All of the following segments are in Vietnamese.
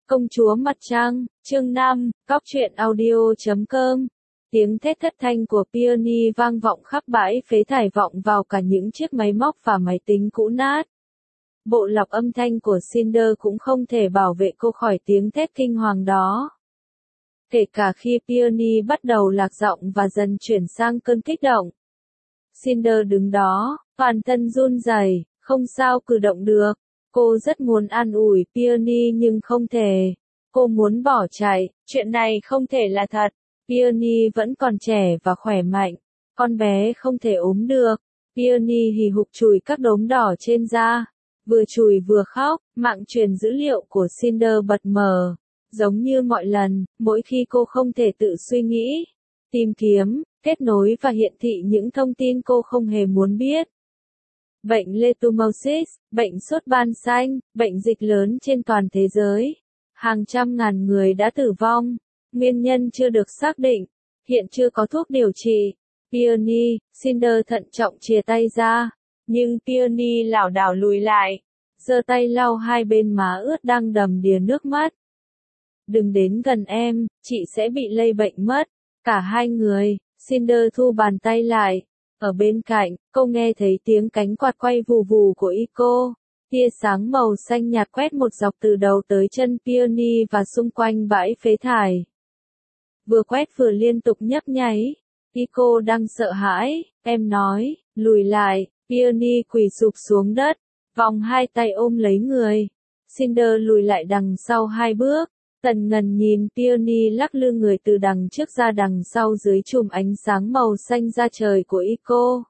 Công chúa mặt trăng, chương 5, Góc truyện audio.com. Tiếng thét thất thanh của Peony vang vọng khắp bãi phế thải, vọng vào cả những chiếc máy móc và máy tính cũ nát. Bộ lọc âm thanh của Cinder cũng không thể bảo vệ cô khỏi tiếng thét kinh hoàng đó. Kể cả khi Peony bắt đầu lạc giọng và dần chuyển sang cơn kích động. Cinder đứng đó, toàn thân run rẩy, không sao cử động được. Cô rất muốn an ủi Peony nhưng không thể. Cô muốn bỏ chạy, chuyện này không thể là thật. Peony vẫn còn trẻ và khỏe mạnh. Con bé không thể ốm được. Peony hì hục chùi các đốm đỏ trên da. Vừa chùi vừa khóc, mạng truyền dữ liệu của Cinder bật mở. Giống như mọi lần, mỗi khi cô không thể tự suy nghĩ, tìm kiếm, kết nối và hiển thị những thông tin cô không hề muốn biết. Bệnh Leishmaniasis, bệnh sốt ban xanh, bệnh dịch lớn trên toàn thế giới. Hàng trăm ngàn người đã tử vong. Nguyên nhân chưa được xác định. Hiện chưa có thuốc điều trị. Peony, Cinder thận trọng chìa tay ra. Nhưng Peony lảo đảo lùi lại. Giơ tay lau hai bên má ướt đang đầm đìa nước mắt. Đừng đến gần em, chị sẽ bị lây bệnh mất. Cả hai người, Cinder thu bàn tay lại. Ở bên cạnh, cô nghe thấy tiếng cánh quạt quay vù vù của Ico. Tia sáng màu xanh nhạt quét một dọc từ đầu tới chân Peony và xung quanh bãi phế thải. Vừa quét vừa liên tục nhấp nháy. Ico đang sợ hãi, em nói, lùi lại. Peony quỳ sụp xuống đất, vòng hai tay ôm lấy người. Cinder lùi lại đằng sau hai bước. Tần ngần nhìn Peony lắc lư người từ đằng trước ra đằng sau dưới chùm ánh sáng màu xanh da trời của Ico.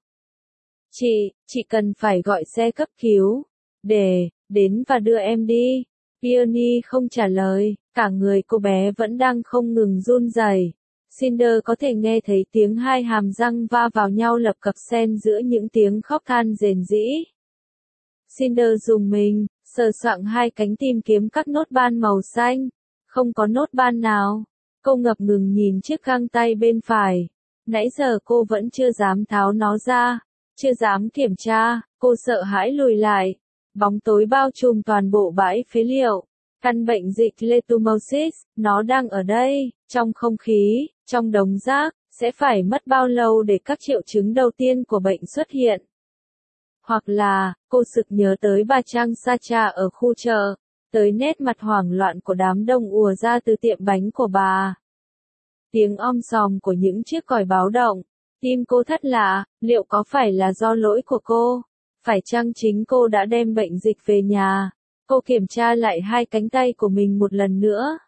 Chị cần phải gọi xe cấp cứu. Đến và đưa em đi. Peony không trả lời, cả người cô bé vẫn đang không ngừng run rẩy. Cinder có thể nghe thấy tiếng hai hàm răng va vào nhau lập cập xen giữa những tiếng khóc than rền rĩ. Cinder rùng mình, sờ soạng hai cánh tìm kiếm các nốt ban màu xanh. Không có nốt ban nào. Cô ngập ngừng nhìn chiếc găng tay bên phải. Nãy giờ cô vẫn chưa dám tháo nó ra. Chưa dám kiểm tra, cô sợ hãi lùi lại. Bóng tối bao trùm toàn bộ bãi phế liệu. Căn bệnh dịch Leishmaniasis, nó đang ở đây, trong không khí, trong đống rác. Sẽ phải mất bao lâu để các triệu chứng đầu tiên của bệnh xuất hiện? Hoặc là, cô sực nhớ tới bà Trang Sacha ở khu chợ. Tới nét mặt hoảng loạn của đám đông ùa ra từ tiệm bánh của bà. Tiếng om sòm của những chiếc còi báo động. Tim cô thắt lạ, liệu có phải là do lỗi của cô? Phải chăng chính cô đã đem bệnh dịch về nhà? Cô kiểm tra lại hai cánh tay của mình một lần nữa.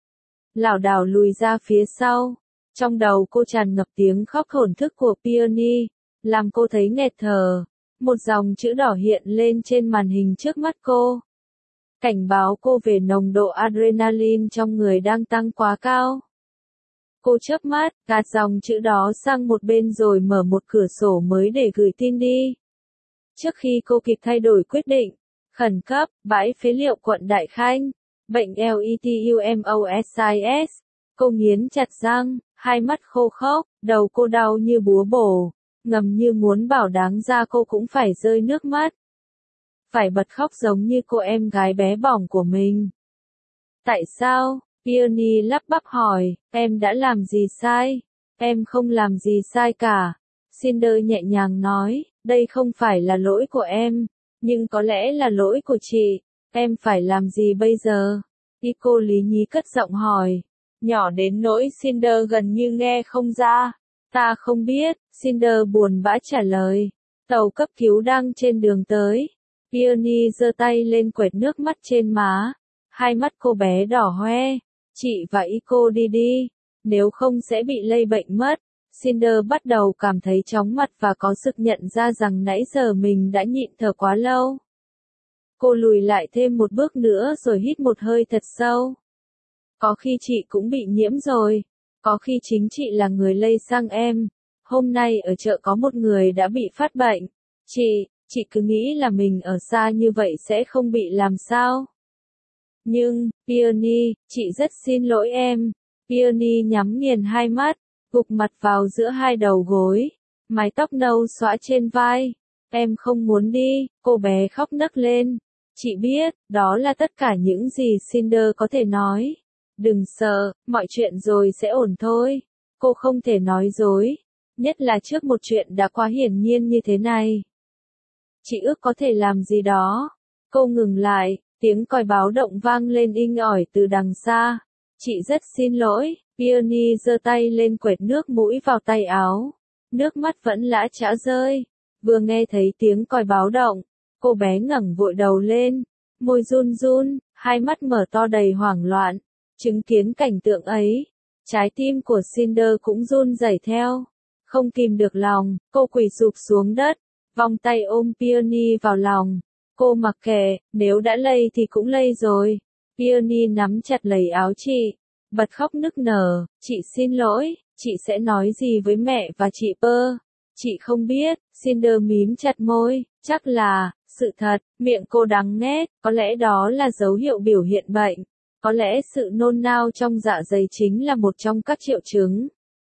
Lảo đảo lùi ra phía sau. Trong đầu cô tràn ngập tiếng khóc thổn thức của Peony, làm cô thấy nghẹt thở. Một dòng chữ đỏ hiện lên trên màn hình trước mắt cô. Cảnh báo cô về nồng độ adrenaline trong người đang tăng quá cao. Cô chớp mắt, gạt dòng chữ đó sang một bên rồi mở một cửa sổ mới để gửi tin đi. Trước khi cô kịp thay đổi quyết định, khẩn cấp, bãi phế liệu quận Đại Khanh, bệnh Leishmaniasis. Cô nghiến chặt răng, hai mắt khô khốc, đầu cô đau như búa bổ, ngầm như muốn bảo đáng ra cô cũng phải rơi nước mắt. Phải bật khóc giống như cô em gái bé bỏng của mình. Tại sao? Peony lắp bắp hỏi, em đã làm gì sai? Em không làm gì sai cả. Cinder nhẹ nhàng nói, đây không phải là lỗi của em, nhưng có lẽ là lỗi của chị. Em phải làm gì bây giờ? Ico lý nhí cất giọng hỏi, nhỏ đến nỗi Cinder gần như nghe không ra. Ta không biết, Cinder buồn bã trả lời. Tàu cấp cứu đang trên đường tới. Peony giơ tay lên quệt nước mắt trên má. Hai mắt cô bé đỏ hoe. Chị và Ico đi, nếu không sẽ bị lây bệnh mất. Cinder bắt đầu cảm thấy chóng mặt và có sực nhận ra rằng nãy giờ mình đã nhịn thở quá lâu. Cô lùi lại thêm một bước nữa rồi hít một hơi thật sâu. Có khi chị cũng bị nhiễm rồi. Có khi chính chị là người lây sang em. Hôm nay ở chợ có một người đã bị phát bệnh. Chị cứ nghĩ là mình ở xa như vậy sẽ không bị làm sao. Nhưng, Peony, chị rất xin lỗi em. Peony nhắm nghiền hai mắt, gục mặt vào giữa hai đầu gối. Mái tóc nâu xõa trên vai. Em không muốn đi, cô bé khóc nấc lên. Chị biết, đó là tất cả những gì Cinder có thể nói. Đừng sợ, mọi chuyện rồi sẽ ổn thôi. Cô không thể nói dối. Nhất là trước một chuyện đã quá hiển nhiên như thế này. Chị ước có thể làm gì đó. Cô ngừng lại, tiếng còi báo động vang lên inh ỏi từ đằng xa. Chị rất xin lỗi, Peony giơ tay lên quệt nước mũi vào tay áo. Nước mắt vẫn lã chã rơi. Vừa nghe thấy tiếng còi báo động, cô bé ngẩng vội đầu lên, môi run run, hai mắt mở to đầy hoảng loạn. Chứng kiến cảnh tượng ấy, trái tim của Cinder cũng run rẩy theo. Không kìm được lòng, cô quỳ sụp xuống đất, vòng tay ôm Peony vào lòng. Cô mặc kệ, nếu đã lây thì cũng lây rồi. Peony nắm chặt lấy áo chị, bật khóc nức nở, chị xin lỗi, chị sẽ nói gì với mẹ và chị Pơ? Chị không biết, Cinder mím chặt môi, chắc là, sự thật, miệng cô đắng nghét, có lẽ đó là dấu hiệu biểu hiện bệnh. Có lẽ sự nôn nao trong dạ dày chính là một trong các triệu chứng.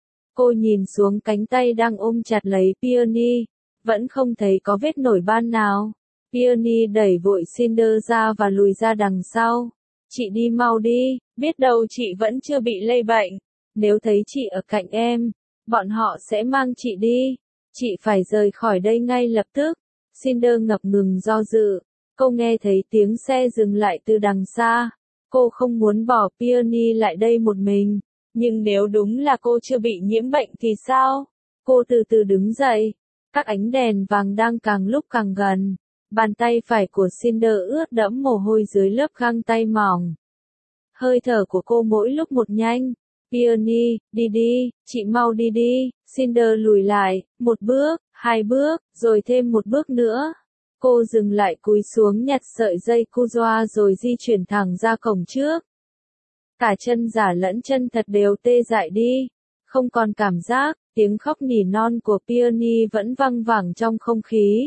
Cô nhìn xuống cánh tay đang ôm chặt lấy Peony, vẫn không thấy có vết nổi ban nào. Peony đẩy vội Cinder ra và lùi ra đằng sau. Chị đi mau đi, biết đâu chị vẫn chưa bị lây bệnh. Nếu thấy chị ở cạnh em, bọn họ sẽ mang chị đi. Chị phải rời khỏi đây ngay lập tức. Cinder ngập ngừng do dự. Cô nghe thấy tiếng xe dừng lại từ đằng xa. Cô không muốn bỏ Peony lại đây một mình. Nhưng nếu đúng là cô chưa bị nhiễm bệnh thì sao? Cô từ từ đứng dậy. Các ánh đèn vàng đang càng lúc càng gần. Bàn tay phải của Cinder ướt đẫm mồ hôi dưới lớp găng tay mỏng. Hơi thở của cô mỗi lúc một nhanh. Peony, đi đi, chị mau đi đi. Cinder lùi lại, một bước, hai bước, rồi thêm một bước nữa. Cô dừng lại cúi xuống nhặt sợi dây cu doa rồi di chuyển thẳng ra cổng trước. Cả chân giả lẫn chân thật đều tê dại đi. Không còn cảm giác, tiếng khóc nỉ non của Peony vẫn văng vẳng trong không khí.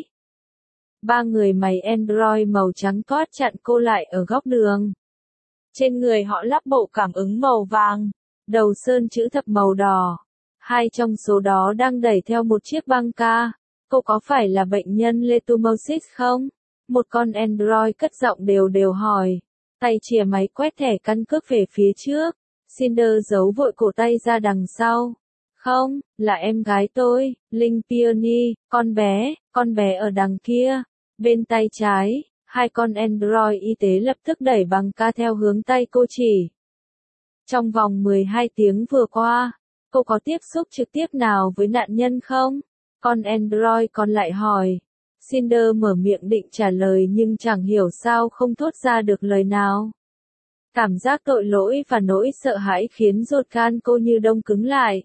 Ba người máy Android màu trắng toát chặn cô lại ở góc đường. Trên người họ lắp bộ cảm ứng màu vàng, đầu sơn chữ thập màu đỏ. Hai trong số đó đang đẩy theo một chiếc băng ca. Cô có phải là bệnh nhân leishmaniasis không? Một con Android cất giọng đều đều hỏi. Tay chìa máy quét thẻ căn cước về phía trước. Cinder giấu vội cổ tay ra đằng sau. Không, là em gái tôi, Linh Peony, con bé ở đằng kia. Bên tay trái, hai con Android y tế lập tức đẩy băng ca theo hướng tay cô chỉ. Trong vòng 12 tiếng vừa qua, cô có tiếp xúc trực tiếp nào với nạn nhân không? Con Android còn lại hỏi. Cinder mở miệng định trả lời nhưng chẳng hiểu sao không thốt ra được lời nào. Cảm giác tội lỗi và nỗi sợ hãi khiến ruột gan cô như đông cứng lại.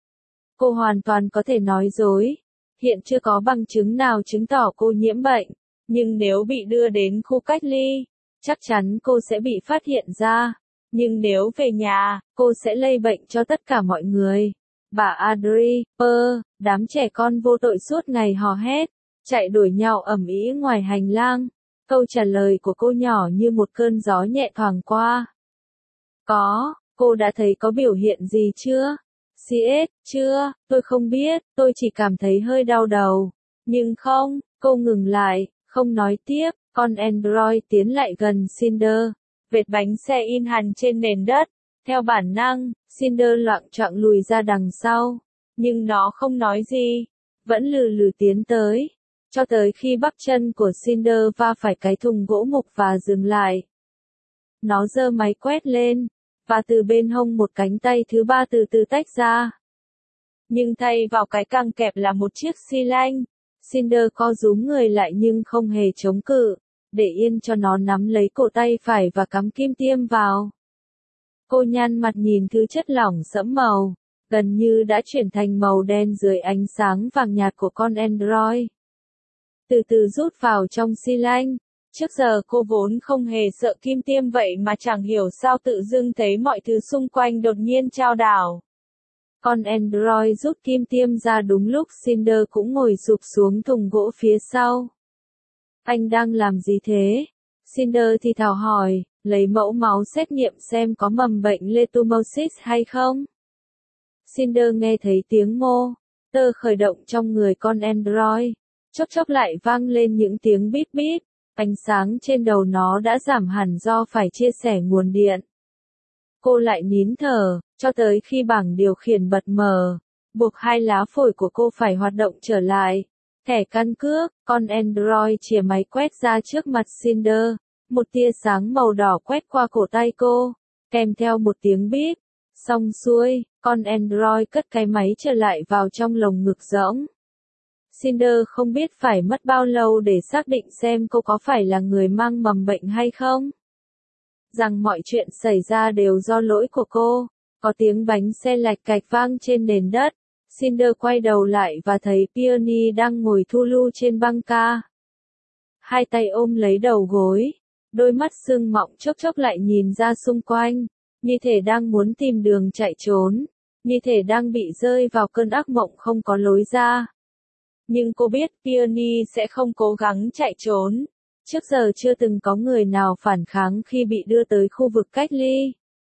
Cô hoàn toàn có thể nói dối. Hiện chưa có bằng chứng nào chứng tỏ cô nhiễm bệnh. Nhưng nếu bị đưa đến khu cách ly, chắc chắn cô sẽ bị phát hiện ra. Nhưng nếu về nhà, cô sẽ lây bệnh cho tất cả mọi người. Bà Audrey, đám trẻ con vô tội suốt ngày hò hét, chạy đuổi nhau ầm ĩ ngoài hành lang. Câu trả lời của cô nhỏ như một cơn gió nhẹ thoảng qua. Cô đã thấy có biểu hiện gì chưa? CS, chưa, tôi không biết, tôi chỉ cảm thấy hơi đau đầu. Nhưng không, cô ngừng lại, không nói tiếp, con Android tiến lại gần Cinder. Vệt bánh xe in hằn trên nền đất. Theo bản năng, Cinder loạng choạng lùi ra đằng sau. Nhưng nó không nói gì. Vẫn lừ lừ tiến tới. Cho tới khi bắp chân của Cinder va phải cái thùng gỗ mục và dừng lại. Nó giơ máy quét lên. Và từ bên hông một cánh tay thứ ba từ từ tách ra. Nhưng thay vào cái căng kẹp là một chiếc xi lanh. Cinder co rúm người lại nhưng không hề chống cự. Để yên cho nó nắm lấy cổ tay phải và cắm kim tiêm vào. Cô nhăn mặt nhìn thứ chất lỏng sẫm màu, gần như đã chuyển thành màu đen dưới ánh sáng vàng nhạt của con Android. Từ từ rút vào trong xi lanh. Trước giờ cô vốn không hề sợ kim tiêm vậy mà chẳng hiểu sao tự dưng thấy mọi thứ xung quanh đột nhiên chao đảo. Con Android rút kim tiêm ra đúng lúc Cinder cũng ngồi sụp xuống thùng gỗ phía sau. Anh đang làm gì thế? Cinder thì thào hỏi, lấy mẫu máu xét nghiệm xem có mầm bệnh leishmaniasis hay không. Cinder nghe thấy tiếng mô tơ khởi động trong người con Android. Chốc chốc lại vang lên những tiếng bíp bíp. Ánh sáng trên đầu nó đã giảm hẳn do phải chia sẻ nguồn điện. Cô lại nín thở, cho tới khi bảng điều khiển bật mở, buộc hai lá phổi của cô phải hoạt động trở lại. Thẻ căn cước, con Android chìa máy quét ra trước mặt Cinder. Một tia sáng màu đỏ quét qua cổ tay cô, kèm theo một tiếng bíp. Xong xuôi, con Android cất cái máy trở lại vào trong lồng ngực rỗng. Cinder không biết phải mất bao lâu để xác định xem cô có phải là người mang mầm bệnh hay không. Rằng mọi chuyện xảy ra đều do lỗi của cô. Có tiếng bánh xe lạch cạch vang trên nền đất. Cinder quay đầu lại và thấy Peony đang ngồi thu lu trên băng ca. Hai tay ôm lấy đầu gối. Đôi mắt sưng mọng chốc chốc lại nhìn ra xung quanh. Như thể đang muốn tìm đường chạy trốn. Như thể đang bị rơi vào cơn ác mộng không có lối ra. Nhưng cô biết Peony sẽ không cố gắng chạy trốn. Trước giờ chưa từng có người nào phản kháng khi bị đưa tới khu vực cách ly.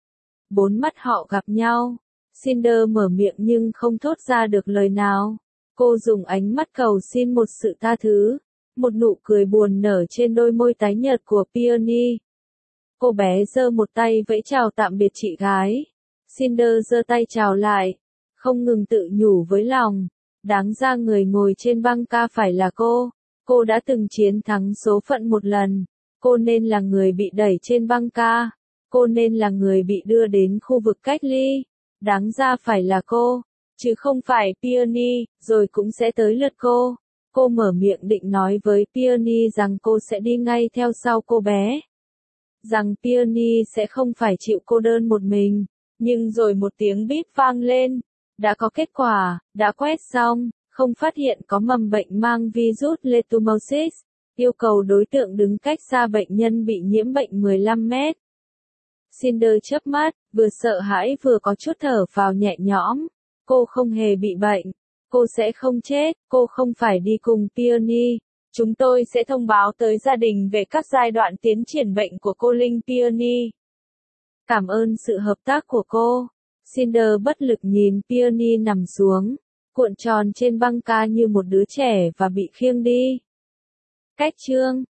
Bốn mắt họ gặp nhau. Cinder mở miệng nhưng không thốt ra được lời nào. Cô dùng ánh mắt cầu xin một sự tha thứ. Một nụ cười buồn nở trên đôi môi tái nhợt của Peony. Cô bé giơ một tay vẫy chào tạm biệt chị gái. Cinder giơ tay chào lại. Không ngừng tự nhủ với lòng. Đáng ra người ngồi trên băng ca phải là cô. Cô đã từng chiến thắng số phận một lần. Cô nên là người bị đẩy trên băng ca. Cô nên là người bị đưa đến khu vực cách ly. Đáng ra phải là cô, chứ không phải Peony, rồi cũng sẽ tới lượt cô. Cô mở miệng định nói với Peony rằng cô sẽ đi ngay theo sau cô bé. Rằng Peony sẽ không phải chịu cô đơn một mình. Nhưng rồi một tiếng bíp vang lên. Đã có kết quả, đã quét xong, không phát hiện có mầm bệnh mang virus Leishmaniasis. Yêu cầu đối tượng đứng cách xa bệnh nhân bị nhiễm bệnh 15 mét. Cinder chớp mắt, vừa sợ hãi vừa có chút thở phào nhẹ nhõm. Cô không hề bị bệnh. Cô sẽ không chết, cô không phải đi cùng Peony. Chúng tôi sẽ thông báo tới gia đình về các giai đoạn tiến triển bệnh của cô Linh Peony. Cảm ơn sự hợp tác của cô. Cinder bất lực nhìn Peony nằm xuống, cuộn tròn trên băng ca như một đứa trẻ và bị khiêng đi. Cách chương